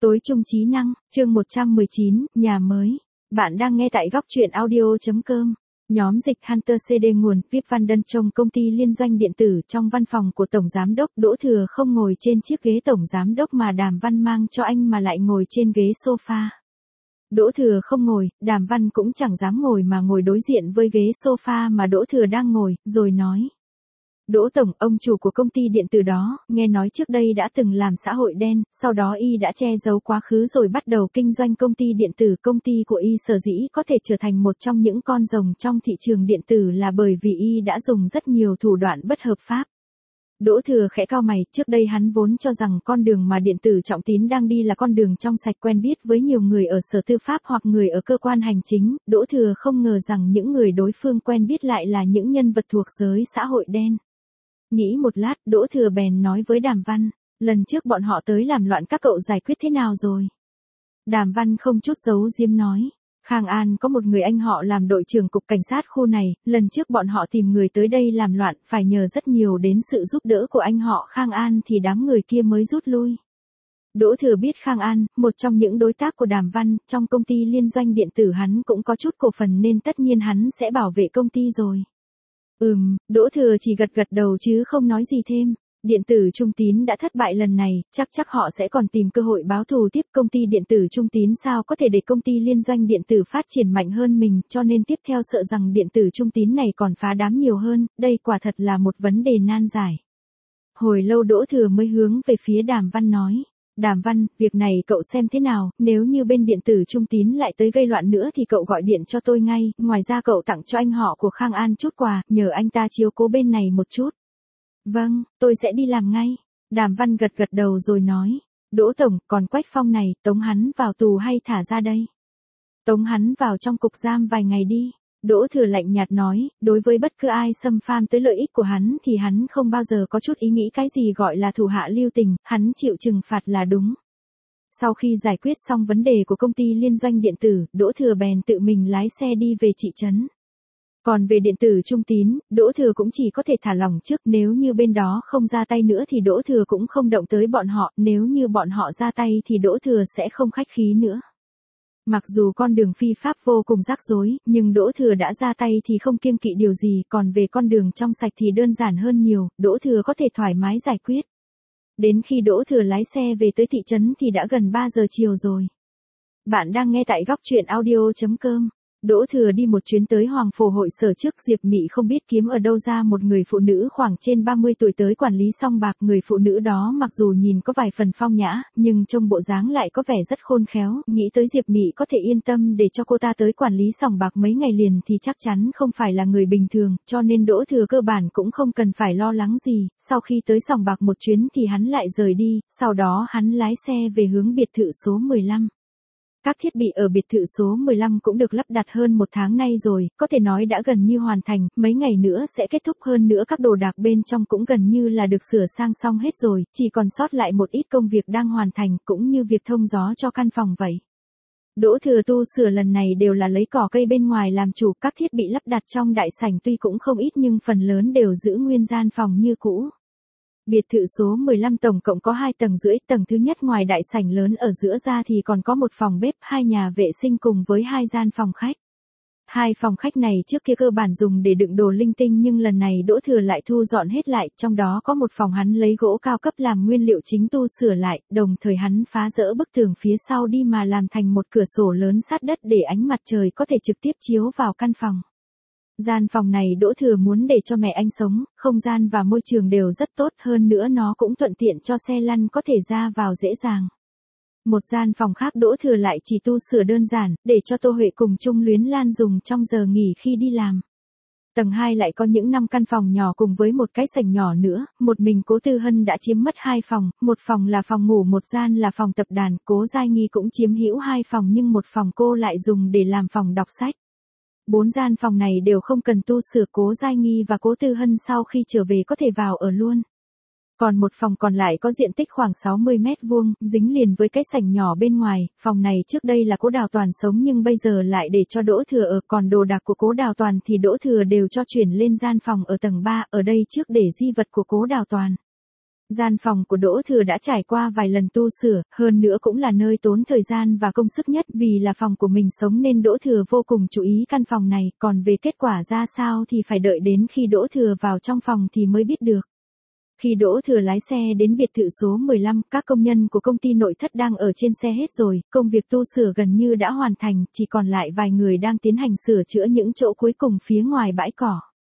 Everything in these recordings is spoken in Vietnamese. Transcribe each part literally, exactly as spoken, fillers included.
Tối trung trí năng, chương một trăm mười chín, nhà mới. Bạn đang nghe tại góc truyện audio.com. Nhóm dịch Hunter xê đê nguồn, Vip Van Đân trong công ty liên doanh điện tử trong văn phòng của Tổng Giám đốc Đỗ Thừa không ngồi trên chiếc ghế Tổng Giám đốc mà Đàm Văn mang cho anh mà lại ngồi trên ghế sofa. Đỗ Thừa không ngồi, Đàm Văn cũng chẳng dám ngồi mà ngồi đối diện với ghế sofa mà Đỗ Thừa đang ngồi, rồi nói. Đỗ Tổng, ông chủ của công ty điện tử đó, nghe nói trước đây đã từng làm xã hội đen, sau đó y đã che giấu quá khứ rồi bắt đầu kinh doanh công ty điện tử. Công ty của y sở dĩ có thể trở thành một trong những con rồng trong thị trường điện tử là bởi vì y đã dùng rất nhiều thủ đoạn bất hợp pháp. Đỗ Thừa khẽ cau mày, trước đây hắn vốn cho rằng con đường mà điện tử Trọng Tín đang đi là con đường trong sạch, quen biết với nhiều người ở sở tư pháp hoặc người ở cơ quan hành chính. Đỗ Thừa không ngờ rằng những người đối phương quen biết lại là những nhân vật thuộc giới xã hội đen. Nghĩ một lát, Đỗ Thừa bèn nói với Đàm Văn, lần trước bọn họ tới làm loạn các cậu giải quyết thế nào rồi? Đàm Văn không chút giấu giếm nói, Khang An có một người anh họ làm đội trưởng cục cảnh sát khu này, lần trước bọn họ tìm người tới đây làm loạn, phải nhờ rất nhiều đến sự giúp đỡ của anh họ Khang An thì đám người kia mới rút lui. Đỗ Thừa biết Khang An, một trong những đối tác của Đàm Văn, trong công ty liên doanh điện tử hắn cũng có chút cổ phần nên tất nhiên hắn sẽ bảo vệ công ty rồi. Ừm, Đỗ Thừa chỉ gật gật đầu chứ không nói gì thêm. Điện tử Trung Tín đã thất bại lần này, chắc chắc họ sẽ còn tìm cơ hội báo thù tiếp. Công ty điện tử Trung Tín sao có thể để công ty liên doanh điện tử phát triển mạnh hơn mình, cho nên tiếp theo sợ rằng điện tử Trung Tín này còn phá đám nhiều hơn, đây quả thật là một vấn đề nan giải. Hồi lâu Đỗ Thừa mới hướng về phía Đàm Văn nói. Đàm Văn, việc này cậu xem thế nào, nếu như bên điện tử Trung Tín lại tới gây loạn nữa thì cậu gọi điện cho tôi ngay, ngoài ra cậu tặng cho anh họ của Khang An chút quà, nhờ anh ta chiếu cố bên này một chút. Vâng, tôi sẽ đi làm ngay. Đàm Văn gật gật đầu rồi nói, Đỗ Tổng, còn Quách Phong này, tống hắn vào tù hay thả ra đây? Tống hắn vào trong cục giam vài ngày đi. Đỗ Thừa lạnh nhạt nói, đối với bất cứ ai xâm phạm tới lợi ích của hắn thì hắn không bao giờ có chút ý nghĩ cái gì gọi là thủ hạ lưu tình, hắn chịu trừng phạt là đúng. Sau khi giải quyết xong vấn đề của công ty liên doanh điện tử, Đỗ Thừa bèn tự mình lái xe đi về thị trấn. Còn về điện tử Trung Tín, Đỗ Thừa cũng chỉ có thể thả lỏng trước, nếu như bên đó không ra tay nữa thì Đỗ Thừa cũng không động tới bọn họ, nếu như bọn họ ra tay thì Đỗ Thừa sẽ không khách khí nữa. Mặc dù con đường phi pháp vô cùng rắc rối, nhưng Đỗ Thừa đã ra tay thì không kiêng kỵ điều gì, còn về con đường trong sạch thì đơn giản hơn nhiều, Đỗ Thừa có thể thoải mái giải quyết. Đến khi Đỗ Thừa lái xe về tới thị trấn thì đã gần ba giờ chiều rồi. Bạn đang nghe tại góc truyện audio.com. Đỗ Thừa đi một chuyến tới Hoàng Phổ hội sở trước. Diệp Mị không biết kiếm ở đâu ra một người phụ nữ khoảng trên ba mươi tuổi tới quản lý song bạc. Người phụ nữ đó mặc dù nhìn có vài phần phong nhã, nhưng trông bộ dáng lại có vẻ rất khôn khéo. Nghĩ tới Diệp Mị có thể yên tâm để cho cô ta tới quản lý sòng bạc mấy ngày liền thì chắc chắn không phải là người bình thường, cho nên Đỗ Thừa cơ bản cũng không cần phải lo lắng gì. Sau khi tới sòng bạc một chuyến thì hắn lại rời đi, sau đó hắn lái xe về hướng biệt thự số mười lăm. Các thiết bị ở biệt thự số mười lăm cũng được lắp đặt hơn một tháng nay rồi, có thể nói đã gần như hoàn thành, mấy ngày nữa sẽ kết thúc, hơn nữa các đồ đạc bên trong cũng gần như là được sửa sang xong hết rồi, chỉ còn sót lại một ít công việc đang hoàn thành, cũng như việc thông gió cho căn phòng vậy. Đỗ Thừa tu sửa lần này đều là lấy cỏ cây bên ngoài làm chủ, các thiết bị lắp đặt trong đại sảnh tuy cũng không ít nhưng phần lớn đều giữ nguyên gian phòng như cũ. Biệt thự số mười lăm tổng cộng có hai tầng rưỡi, tầng thứ nhất ngoài đại sảnh lớn ở giữa ra thì còn có một phòng bếp, hai nhà vệ sinh cùng với hai gian phòng khách. Hai phòng khách này trước kia cơ bản dùng để đựng đồ linh tinh nhưng lần này Đỗ Thừa lại thu dọn hết lại, trong đó có một phòng hắn lấy gỗ cao cấp làm nguyên liệu chính tu sửa lại, đồng thời hắn phá dỡ bức tường phía sau đi mà làm thành một cửa sổ lớn sát đất để ánh mặt trời có thể trực tiếp chiếu vào căn phòng. Gian phòng này Đỗ Thừa muốn để cho mẹ anh sống, không gian và môi trường đều rất tốt, hơn nữa nó cũng thuận tiện cho xe lăn có thể ra vào dễ dàng. Một gian phòng khác Đỗ Thừa lại chỉ tu sửa đơn giản, để cho Tô Huệ cùng Trung Luyến Lan dùng trong giờ nghỉ khi đi làm. Tầng hai lại có những năm căn phòng nhỏ cùng với một cái sảnh nhỏ nữa, một mình Cố Tư Hân đã chiếm mất hai phòng, một phòng là phòng ngủ, một gian là phòng tập đàn, Cố Giai Nghi cũng chiếm hữu hai phòng nhưng một phòng cô lại dùng để làm phòng đọc sách. Bốn gian phòng này đều không cần tu sửa, Cố Giai Nghi và Cố Tư Hân sau khi trở về có thể vào ở luôn. Còn một phòng còn lại có diện tích khoảng sáu mươi mét vuông, dính liền với cái sảnh nhỏ bên ngoài, phòng này trước đây là Cố Đào Toàn sống nhưng bây giờ lại để cho Đỗ Thừa ở, còn đồ đạc của Cố Đào Toàn thì Đỗ Thừa đều cho chuyển lên gian phòng ở tầng ba, ở đây trước để di vật của Cố Đào Toàn. Gian phòng của Đỗ Thừa đã trải qua vài lần tu sửa, hơn nữa cũng là nơi tốn thời gian và công sức nhất vì là phòng của mình sống nên Đỗ Thừa vô cùng chú ý căn phòng này, còn về kết quả ra sao thì phải đợi đến khi Đỗ Thừa vào trong phòng thì mới biết được. Khi Đỗ Thừa lái xe đến biệt thự số mười lăm, các công nhân của công ty nội thất đang ở trên xe hết rồi, công việc tu sửa gần như đã hoàn thành, chỉ còn lại vài người đang tiến hành sửa chữa những chỗ cuối cùng phía ngoài bãi cỏ.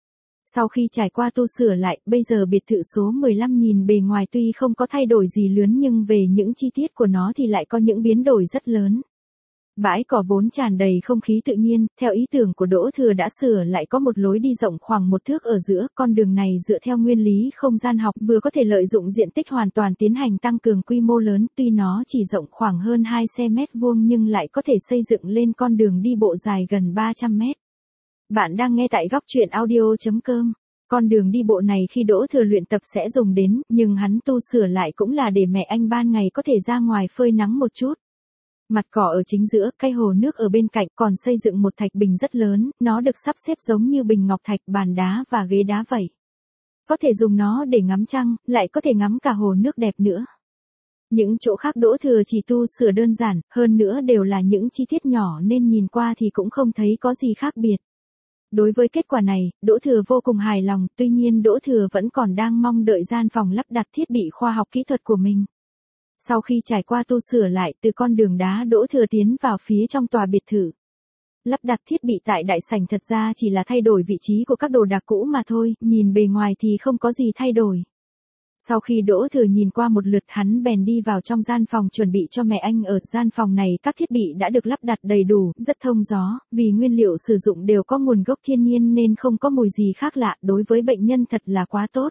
Sau khi trải qua tu sửa lại, bây giờ biệt thự số mười lăm nhìn bề ngoài tuy không có thay đổi gì lớn nhưng về những chi tiết của nó thì lại có những biến đổi rất lớn. Bãi cỏ vốn tràn đầy không khí tự nhiên, theo ý tưởng của Đỗ Thừa đã sửa lại có một lối đi rộng khoảng một thước ở giữa, con đường này dựa theo nguyên lý không gian học vừa có thể lợi dụng diện tích hoàn toàn tiến hành tăng cường quy mô lớn, tuy nó chỉ rộng khoảng hơn hai mét vuông nhưng lại có thể xây dựng lên con đường đi bộ dài gần ba trăm mét. Bạn đang nghe tại góc truyện audio chấm com. Con đường đi bộ này khi Đỗ Thừa luyện tập sẽ dùng đến, nhưng hắn tu sửa lại cũng là để mẹ anh ban ngày có thể ra ngoài phơi nắng một chút. Mặt cỏ ở chính giữa, cây hồ nước ở bên cạnh, còn xây dựng một thạch bình rất lớn, nó được sắp xếp giống như bình ngọc thạch, bàn đá và ghế đá vậy. Có thể dùng nó để ngắm trăng, lại có thể ngắm cả hồ nước đẹp nữa. Những chỗ khác Đỗ Thừa chỉ tu sửa đơn giản, hơn nữa đều là những chi tiết nhỏ nên nhìn qua thì cũng không thấy có gì khác biệt. Đối với kết quả này, Đỗ Thừa vô cùng hài lòng, tuy nhiên Đỗ Thừa vẫn còn đang mong đợi gian phòng lắp đặt thiết bị khoa học kỹ thuật của mình. Sau khi trải qua tu sửa lại, từ con đường đá Đỗ Thừa tiến vào phía trong tòa biệt thự. Lắp đặt thiết bị tại đại sảnh thật ra chỉ là thay đổi vị trí của các đồ đạc cũ mà thôi, nhìn bề ngoài thì không có gì thay đổi. Sau khi Đỗ Thừa nhìn qua một lượt hắn bèn đi vào trong gian phòng chuẩn bị cho mẹ anh ở. Gian phòng này các thiết bị đã được lắp đặt đầy đủ, rất thông gió, vì nguyên liệu sử dụng đều có nguồn gốc thiên nhiên nên không có mùi gì khác lạ, đối với bệnh nhân thật là quá tốt.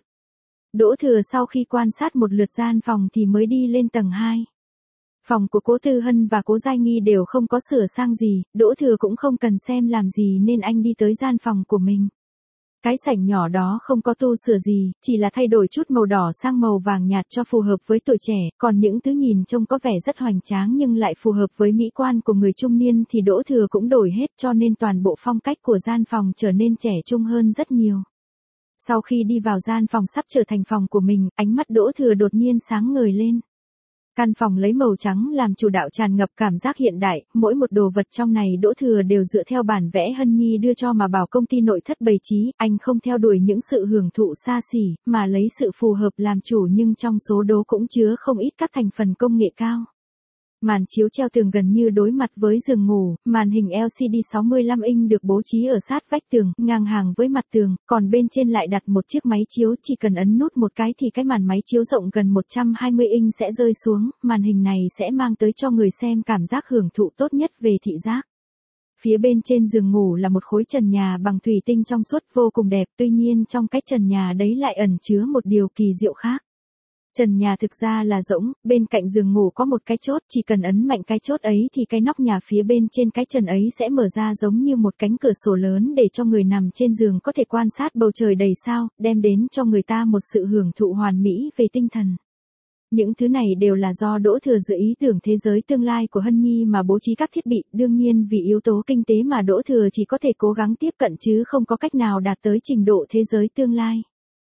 Đỗ Thừa sau khi quan sát một lượt gian phòng thì mới đi lên tầng hai. Phòng của Cố Tư Hân và Cố Giai Nghi đều không có sửa sang gì, Đỗ Thừa cũng không cần xem làm gì nên anh đi tới gian phòng của mình. Cái sảnh nhỏ đó không có tu sửa gì, chỉ là thay đổi chút màu đỏ sang màu vàng nhạt cho phù hợp với tuổi trẻ, còn những thứ nhìn trông có vẻ rất hoành tráng nhưng lại phù hợp với mỹ quan của người trung niên thì Đỗ Thừa cũng đổi hết, cho nên toàn bộ phong cách của gian phòng trở nên trẻ trung hơn rất nhiều. Sau khi đi vào gian phòng sắp trở thành phòng của mình, ánh mắt Đỗ Thừa đột nhiên sáng ngời lên. Căn phòng lấy màu trắng làm chủ đạo tràn ngập cảm giác hiện đại, mỗi một đồ vật trong này Đỗ Thừa đều dựa theo bản vẽ Hân Nhi đưa cho mà bảo công ty nội thất bày trí, anh không theo đuổi những sự hưởng thụ xa xỉ, mà lấy sự phù hợp làm chủ nhưng trong số đó cũng chứa không ít các thành phần công nghệ cao. Màn chiếu treo tường gần như đối mặt với giường ngủ, màn hình lờ xê đê sáu mươi lăm inch được bố trí ở sát vách tường, ngang hàng với mặt tường, còn bên trên lại đặt một chiếc máy chiếu, chỉ cần ấn nút một cái thì cái màn máy chiếu rộng gần một trăm hai mươi inch sẽ rơi xuống, màn hình này sẽ mang tới cho người xem cảm giác hưởng thụ tốt nhất về thị giác. Phía bên trên giường ngủ là một khối trần nhà bằng thủy tinh trong suốt vô cùng đẹp, tuy nhiên trong cái trần nhà đấy lại ẩn chứa một điều kỳ diệu khác. Trần nhà thực ra là rỗng, bên cạnh giường ngủ có một cái chốt, chỉ cần ấn mạnh cái chốt ấy thì cái nóc nhà phía bên trên cái trần ấy sẽ mở ra giống như một cánh cửa sổ lớn để cho người nằm trên giường có thể quan sát bầu trời đầy sao, đem đến cho người ta một sự hưởng thụ hoàn mỹ về tinh thần. Những thứ này đều là do Đỗ Thừa dự ý tưởng thế giới tương lai của Hân Nhi mà bố trí các thiết bị, đương nhiên vì yếu tố kinh tế mà Đỗ Thừa chỉ có thể cố gắng tiếp cận chứ không có cách nào đạt tới trình độ thế giới tương lai.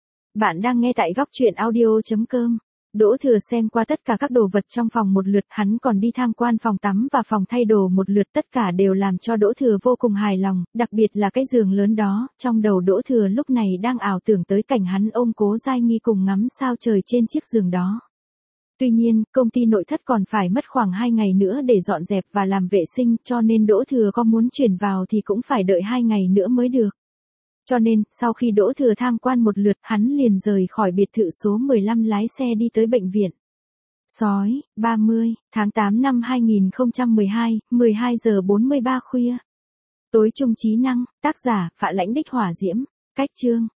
Bạn đang nghe tại góc truyện audio chấm com. Đỗ Thừa xem qua tất cả các đồ vật trong phòng một lượt, hắn còn đi tham quan phòng tắm và phòng thay đồ một lượt, tất cả đều làm cho Đỗ Thừa vô cùng hài lòng, đặc biệt là cái giường lớn đó, trong đầu Đỗ Thừa lúc này đang ảo tưởng tới cảnh hắn ôm Cố Giai Nghi cùng ngắm sao trời trên chiếc giường đó. Tuy nhiên, công ty nội thất còn phải mất khoảng hai ngày nữa để dọn dẹp và làm vệ sinh, cho nên Đỗ Thừa có muốn chuyển vào thì cũng phải đợi hai ngày nữa mới được. Cho nên, sau khi Đỗ Thừa tham quan một lượt, hắn liền rời khỏi biệt thự số mười lăm lái xe đi tới bệnh viện. Sói, ba mươi, tháng tám năm hai nghìn không trăm mười hai, mười hai giờ bốn mươi ba khuya. Tối trung trí năng, tác giả, Phạ Lãnh Đích Hỏa Diễm, cách chương.